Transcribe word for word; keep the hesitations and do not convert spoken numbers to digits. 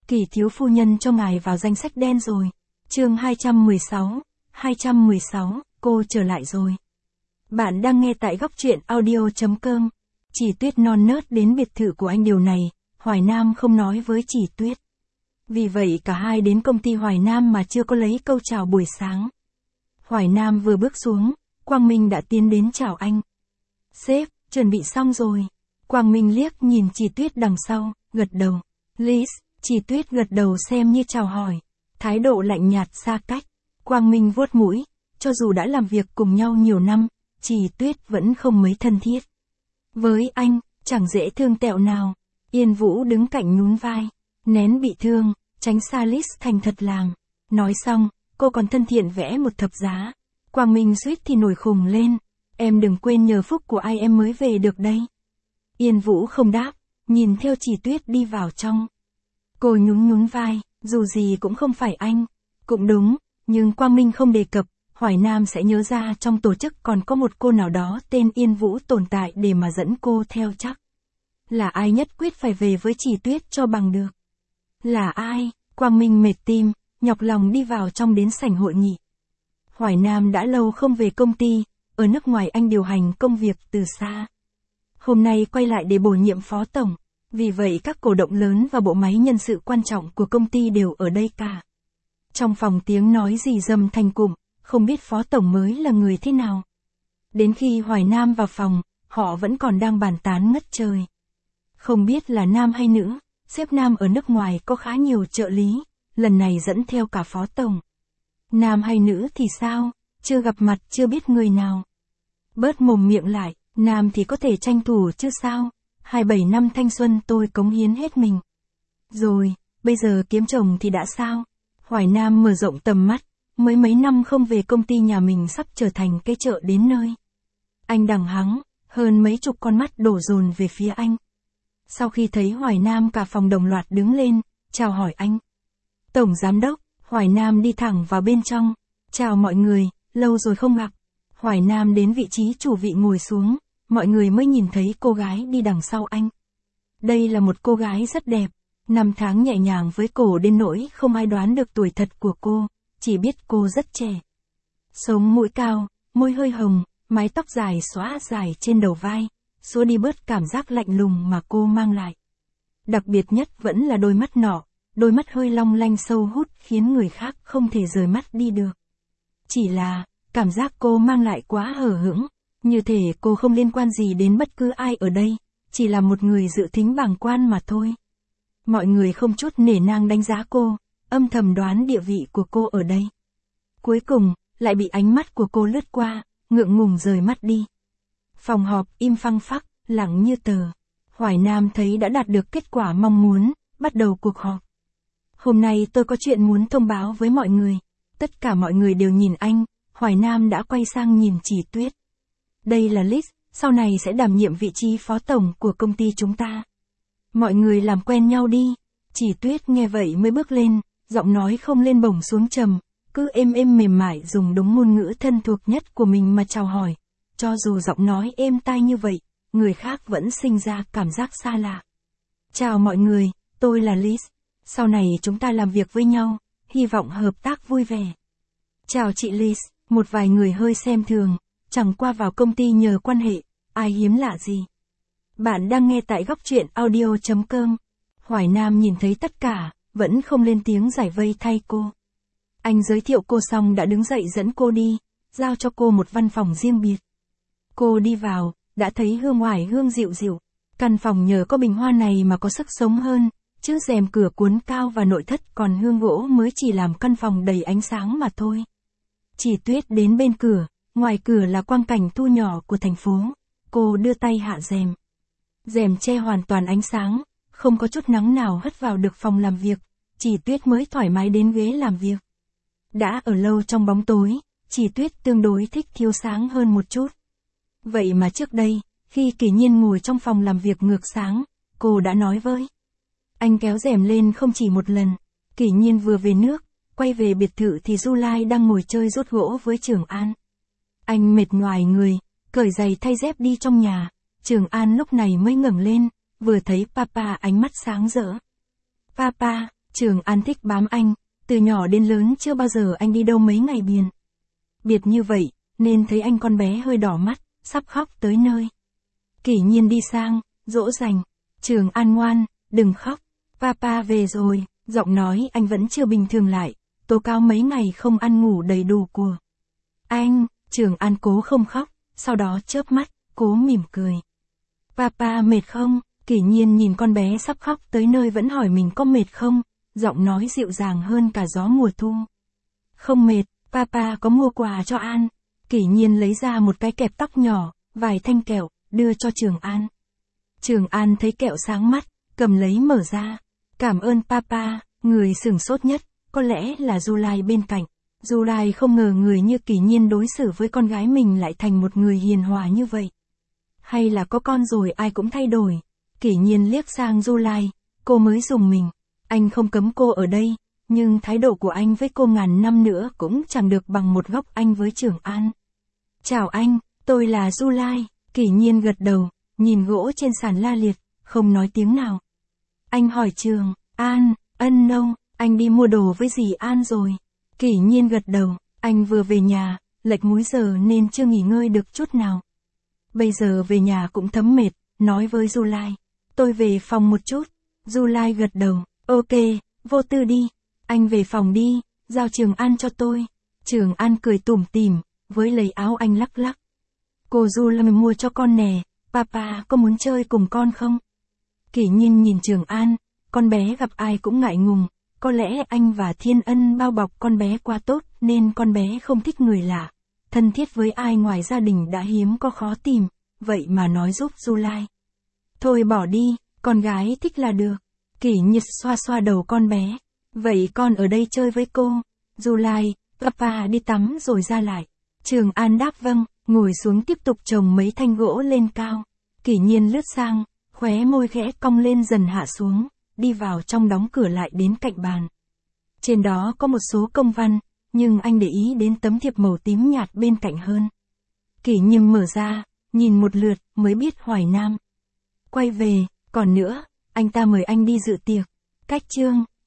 Kỳ thiếu phu nhân cho ngài vào danh sách đen rồi. Chương hai trăm mười sáu, hai trăm mười sáu, cô trở lại rồi. Bạn đang nghe tại góc truyện audio chấm com. Chỉ Tuyết non nớt đến biệt thự của anh điều này, Hoài Nam không nói với Chỉ Tuyết. Vì vậy cả hai đến công ty Hoài Nam mà chưa có lấy câu chào buổi sáng. Hoài Nam vừa bước xuống, Quang Minh đã tiến đến chào anh. Sếp, chuẩn bị xong rồi. Quang Minh liếc nhìn Chỉ Tuyết đằng sau, gật đầu. Liz, Chỉ Tuyết gật đầu xem như chào hỏi. Thái độ lạnh nhạt xa cách. Quang Minh vuốt mũi, cho dù đã làm việc cùng nhau nhiều năm, Chỉ Tuyết vẫn không mấy thân thiết. Với anh, chẳng dễ thương tẹo nào. Yên Vũ đứng cạnh nhún vai, nén bị thương, tránh xa Liz thành thật làm. Nói xong, cô còn thân thiện vẽ một thập giá. Quang Minh suýt thì nổi khùng lên. Em đừng quên nhờ phúc của ai em mới về được đây. Yên Vũ không đáp, nhìn theo Chỉ Tuyết đi vào trong. Cô nhún nhún vai, dù gì cũng không phải anh. Cũng đúng, nhưng Quang Minh không đề cập, Hoài Nam sẽ nhớ ra trong tổ chức còn có một cô nào đó tên Yên Vũ tồn tại để mà dẫn cô theo chắc. Là ai nhất quyết phải về với Chỉ Tuyết cho bằng được? Là ai? Quang Minh mệt tim, nhọc lòng đi vào trong đến sảnh hội nghị. Hoài Nam đã lâu không về công ty, ở nước ngoài anh điều hành công việc từ xa. Hôm nay quay lại để bổ nhiệm phó tổng, vì vậy các cổ động lớn và bộ máy nhân sự quan trọng của công ty đều ở đây cả. Trong phòng tiếng nói rì rầm thành cụm, không biết phó tổng mới là người thế nào. Đến khi Hoài Nam vào phòng, họ vẫn còn đang bàn tán ngất trời. Không biết là nam hay nữ, sếp Nam ở nước ngoài có khá nhiều trợ lý, lần này dẫn theo cả phó tổng. Nam hay nữ thì sao, chưa gặp mặt chưa biết người nào. Bớt mồm miệng lại, nam thì có thể tranh thủ chứ sao, hai mươi bảy năm thanh xuân tôi cống hiến hết mình. Rồi, bây giờ kiếm chồng thì đã sao? Hoài Nam mở rộng tầm mắt, mới mấy năm không về công ty nhà mình sắp trở thành cái chợ đến nơi. Anh đằng hắng, hơn mấy chục con mắt đổ dồn về phía anh. Sau khi thấy Hoài Nam cả phòng đồng loạt đứng lên, chào hỏi anh. Tổng giám đốc, Hoài Nam đi thẳng vào bên trong. Chào mọi người, lâu rồi không gặp. Hoài Nam đến vị trí chủ vị ngồi xuống, mọi người mới nhìn thấy cô gái đi đằng sau anh. Đây là một cô gái rất đẹp, năm tháng nhẹ nhàng với cổ đến nỗi không ai đoán được tuổi thật của cô, chỉ biết cô rất trẻ. Sống mũi cao, môi hơi hồng, mái tóc dài xõa dài trên đầu vai, xua đi bớt cảm giác lạnh lùng mà cô mang lại. Đặc biệt nhất vẫn là đôi mắt nọ, đôi mắt hơi long lanh sâu hút khiến người khác không thể rời mắt đi được. Chỉ là, cảm giác cô mang lại quá hờ hững, như thể cô không liên quan gì đến bất cứ ai ở đây, chỉ là một người dự thính bàng quan mà thôi. Mọi người không chút nể nang đánh giá cô, âm thầm đoán địa vị của cô ở đây. Cuối cùng, lại bị ánh mắt của cô lướt qua, ngượng ngùng rời mắt đi. Phòng họp im phăng phắc, lặng như tờ. Hoài Nam thấy đã đạt được kết quả mong muốn, bắt đầu cuộc họp. Hôm nay tôi có chuyện muốn thông báo với mọi người. Tất cả mọi người đều nhìn anh, Hoài Nam đã quay sang nhìn Chỉ Tuyết. Đây là Liz, sau này sẽ đảm nhiệm vị trí phó tổng của công ty chúng ta. Mọi người làm quen nhau đi. Chỉ Tuyết nghe vậy mới bước lên, giọng nói không lên bổng xuống trầm, cứ êm êm mềm mại dùng đúng ngôn ngữ thân thuộc nhất của mình mà chào hỏi. Cho dù giọng nói êm tai như vậy, người khác vẫn sinh ra cảm giác xa lạ. Chào mọi người, tôi là Liz. Sau này chúng ta làm việc với nhau, hy vọng hợp tác vui vẻ. Chào chị Liz, một vài người hơi xem thường, chẳng qua vào công ty nhờ quan hệ, ai hiếm lạ gì. Bạn đang nghe tại góc truyện audio chấm com. Hoài Nam nhìn thấy tất cả, vẫn không lên tiếng giải vây thay cô. Anh giới thiệu cô xong đã đứng dậy dẫn cô đi, giao cho cô một văn phòng riêng biệt. Cô đi vào, đã thấy hương oải hương dịu dịu. Căn phòng nhờ có bình hoa này mà có sức sống hơn, chứ rèm cửa cuốn cao và nội thất còn hương gỗ mới chỉ làm căn phòng đầy ánh sáng mà thôi. Chỉ Tuyết đến bên cửa, ngoài cửa là quang cảnh thu nhỏ của thành phố. Cô đưa tay hạ rèm. Rèm che hoàn toàn ánh sáng, không có chút nắng nào hất vào được phòng làm việc. Chỉ Tuyết mới thoải mái đến ghế làm việc. Đã ở lâu trong bóng tối, Chỉ Tuyết tương đối thích thiếu sáng hơn một chút. Vậy mà trước đây, khi Kỷ Nhiên ngồi trong phòng làm việc ngược sáng, cô đã nói với anh kéo rèm lên không chỉ một lần. Kỷ Nhiên vừa về nước, quay về biệt thự thì Du Lai đang ngồi chơi rốt gỗ với Trường An. Anh mệt nhoài người, cởi giày thay dép đi trong nhà. Trường An lúc này mới ngẩng lên, vừa thấy Papa ánh mắt sáng rỡ. Papa, Trường An thích bám anh, từ nhỏ đến lớn chưa bao giờ anh đi đâu mấy ngày biên. Biệt như vậy, nên thấy anh con bé hơi đỏ mắt, sắp khóc tới nơi. Kỷ Nhiên đi sang, dỗ dành. Trường An ngoan, đừng khóc, papa về rồi, giọng nói anh vẫn chưa bình thường lại, tố cáo mấy ngày không ăn ngủ đầy đủ của anh. Trường An cố không khóc, sau đó chớp mắt, cố mỉm cười. Papa mệt không? Kỷ Nhiên nhìn con bé sắp khóc tới nơi vẫn hỏi mình có mệt không, giọng nói dịu dàng hơn cả gió mùa thu. Không mệt, papa có mua quà cho An. Kỷ Nhiên lấy ra một cái kẹp tóc nhỏ, vài thanh kẹo, đưa cho Trường An. Trường An thấy kẹo sáng mắt, cầm lấy mở ra. Cảm ơn papa, người sửng sốt nhất, có lẽ là July bên cạnh. July không ngờ người như Kỷ Nhiên đối xử với con gái mình lại thành một người hiền hòa như vậy. Hay là có con rồi ai cũng thay đổi. Kỷ Nhiên liếc sang July, cô mới dùng mình. Anh không cấm cô ở đây, nhưng thái độ của anh với cô ngàn năm nữa cũng chẳng được bằng một góc anh với Trường An. Chào anh, tôi là July. Kỷ Nhiên gật đầu, nhìn gỗ trên sàn la liệt, không nói tiếng nào. Anh hỏi Trường An, ân nông, anh đi mua đồ với dì An rồi. Kỷ Nhiên gật đầu, anh vừa về nhà, lệch múi giờ nên chưa nghỉ ngơi được chút nào. Bây giờ về nhà cũng thấm mệt, nói với July. Tôi về phòng một chút. July gật đầu, ok, vô tư đi. Anh về phòng đi, giao Trường An cho tôi. Trường An cười tủm tỉm, với lấy áo anh lắc lắc. Cô July mua cho con nè, papa có muốn chơi cùng con không? Kỷ Nhiên nhìn Trường An, con bé gặp ai cũng ngại ngùng. Có lẽ anh và Thiên Ân bao bọc con bé quá tốt nên con bé không thích người lạ. Thân thiết với ai ngoài gia đình đã hiếm có khó tìm, vậy mà nói giúp July. Thôi bỏ đi, con gái thích là được. Kỷ Nhiên xoa xoa đầu con bé. Vậy con ở đây chơi với cô. July, papa đi tắm rồi ra lại. Trường An đáp vâng, ngồi xuống tiếp tục chồng mấy thanh gỗ lên cao. Kỷ Nhiên lướt sang, khóe môi khẽ cong lên dần hạ xuống, đi vào trong đóng cửa lại đến cạnh bàn. Trên đó có một số công văn, nhưng anh để ý đến tấm thiệp màu tím nhạt bên cạnh hơn. Kỷ Nhiên mở ra, nhìn một lượt mới biết Hoài Nam. Quay về, còn nữa, anh ta mời anh đi dự tiệc. Cách chương